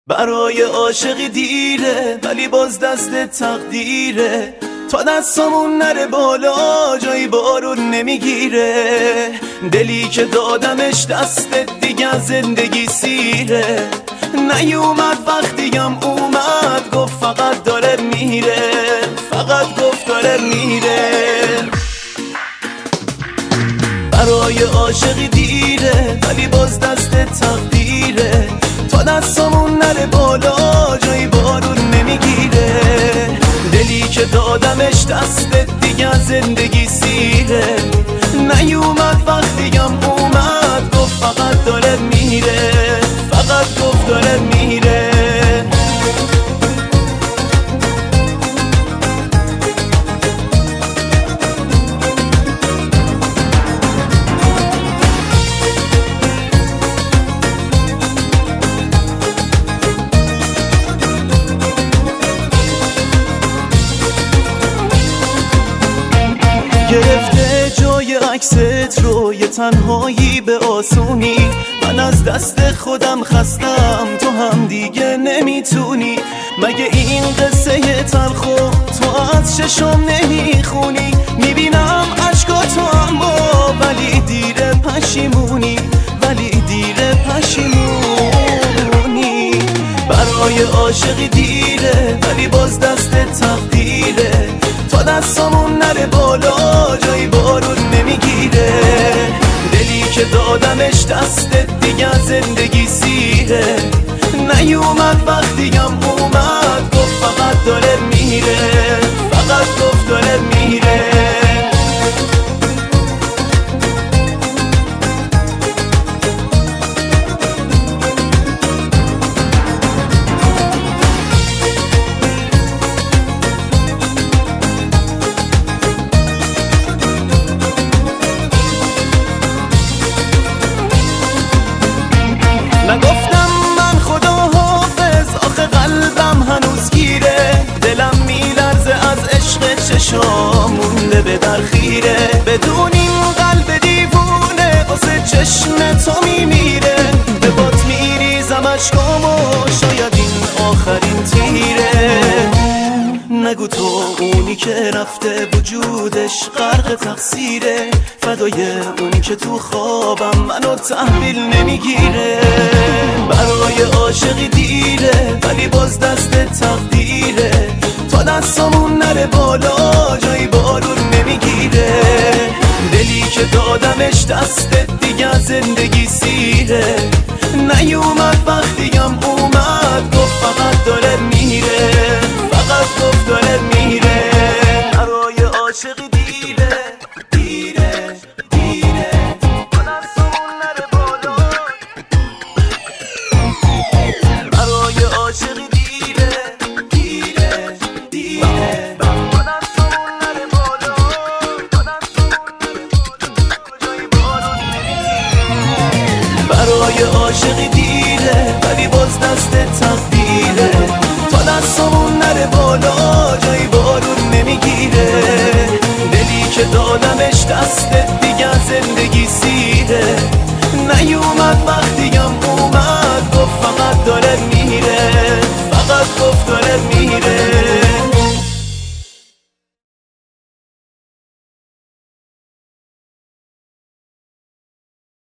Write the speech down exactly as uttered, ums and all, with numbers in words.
برای عاشقی دیره ولی باز دست تقدیره، تا دستامون نره بالا جایی بارون نمیگیره. دلی که دادمش دست دیگه زندگی سیره، نیومد وقتیم اومد گفت فقط داره میره، فقط گفت داره میره. برای عاشقی دیره ولی باز دست تقدیره، تا دستامون نره بالا جایی بارون نمیگیره. دلی که دادمش دست دیگه زندگی سیره، نیومد وقتیم اومد گفت فقط داره میره، فقط گفت داره میره. گرفته جای عکست رو یه تنهایی به آسونی، من از دست خودم خستم تو هم دیگه نمیتونی. مگه این قصه تلخو تو از چشم نمیخونی؟ میبینم عشقاتو اما ولی دیره پشیمونی، ولی دیره پشیمونی. برای عاشقی دیره ولی باز دست تقدیره، تا دستامون نره بالا جایی بارون نمیگیره. دلی که دادمش دست دیگه زندگی سیره، نیومد وقتیم اومد گفت فقط داره میره، فقط گفت داره میره. نگفتم من خدا حافظ آخه قلبم هنوز گیره، دلم میلرزه از عشق چشام مونده به درخیره. بدون این قلب دیوونه واسه چشم تو میمیره، به بات میریزم اشکامو شاید این آخرین تیره. نگو تو اونی که رفته وجودش غرق تقصیره، فدای اونی که تو خوابم منو تحویل نمیگیره. برای عاشقی دیره ولی باز دست تقدیره، تا دستامون نره بالا جایی بارون نمیگیره. دلی که دادمش دست دیگه زندگی سیره، نیومد وقتیم اومد گفت فقط داره میره، فقط گفت داره میره. برای عاشقی دیره دیره دیره، تا دستامون نره بالا. برای عاشقی دیره دیره دیره، تا دستامون نره بالا، تا دستامون نره بالا جایی بارون نمیگیره. برای عاشقی دیره ولی باز دست تقدیره، تا دستامون نره بالا جایی بارون نمیگیره. دلی که دادمش دست دیگه زندگی سیره، نیومد وقتیم اومد گفت فقط داره میره، فقط گفت داره میره.